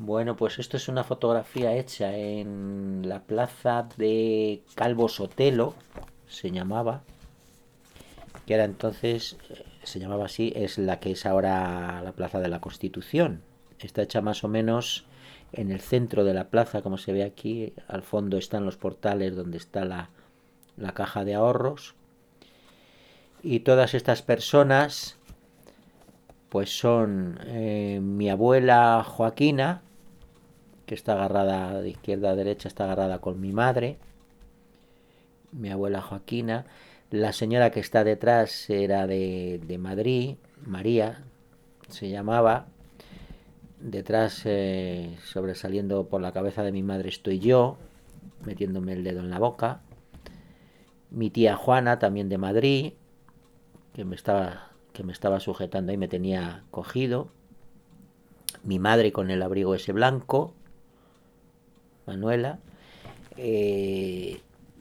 Bueno, pues esto es una fotografía hecha en la plaza de Calvo Sotelo, se llamaba, que era entonces, se llamaba así, es la que es ahora la Plaza de la Constitución. Está hecha más o menos en el centro de la plaza, como se ve aquí. Al fondo están los portales donde está la caja de ahorros. Y todas estas personas, pues son mi abuela Joaquina, que está agarrada de izquierda a derecha, está agarrada con mi madre, mi abuela Joaquina. La señora que está detrás era de Madrid, María se llamaba. Detrás, sobresaliendo por la cabeza de mi madre, estoy yo, metiéndome el dedo en la boca. Mi tía Juana, también de Madrid, que me estaba sujetando y me tenía cogido. Mi madre con el abrigo ese blanco, Manuela. Eh,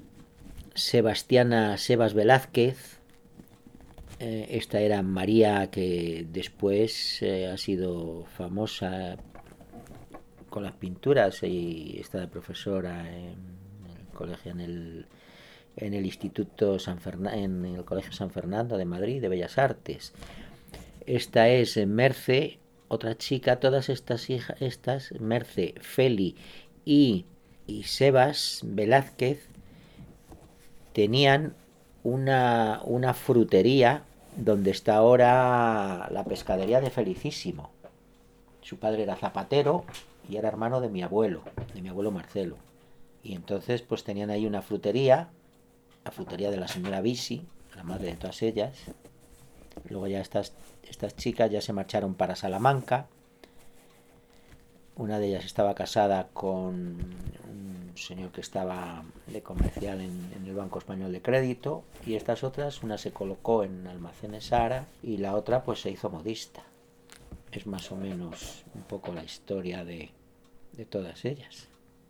Sebas Velázquez. Esta era María, que después ha sido famosa con las pinturas y está de profesora en el colegio, en el Instituto en el Colegio San Fernando de Madrid de Bellas Artes. Esta es Merce, otra chica. Todas estas Merce, Feli y Sebas Velázquez tenían una frutería donde está ahora la pescadería de Felicísimo. Su padre era zapatero y era hermano de mi abuelo Marcelo. Y entonces pues tenían ahí una frutería, la frutería de la señora Bisi, la madre de todas ellas. Luego ya estas chicas ya se marcharon para Salamanca. Una de ellas estaba casada con un señor que estaba de comercial en el Banco Español de Crédito, y estas otras, una se colocó en Almacenes Sara y la otra pues se hizo modista. Es más o menos un poco la historia de todas ellas.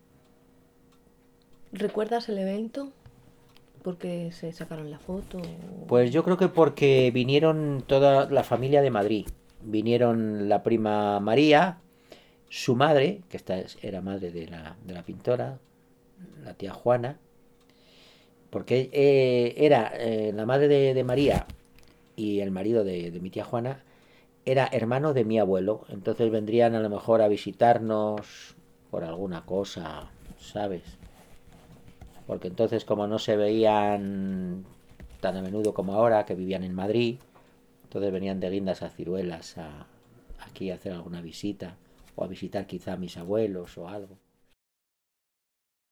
¿Recuerdas el evento? ¿Por qué se sacaron la foto? Pues yo creo que porque vinieron toda la familia de Madrid. Vinieron la prima María, su madre, que esta era madre de la pintora, la tía Juana, porque era la madre de María, y el marido de mi tía Juana era hermano de mi abuelo. Entonces vendrían a lo mejor a visitarnos por alguna cosa, ¿sabes? Porque entonces, como no se veían tan a menudo como ahora, que vivían en Madrid, entonces venían de guindas a Ciruelas aquí a hacer alguna visita, o a visitar quizá a mis abuelos o algo.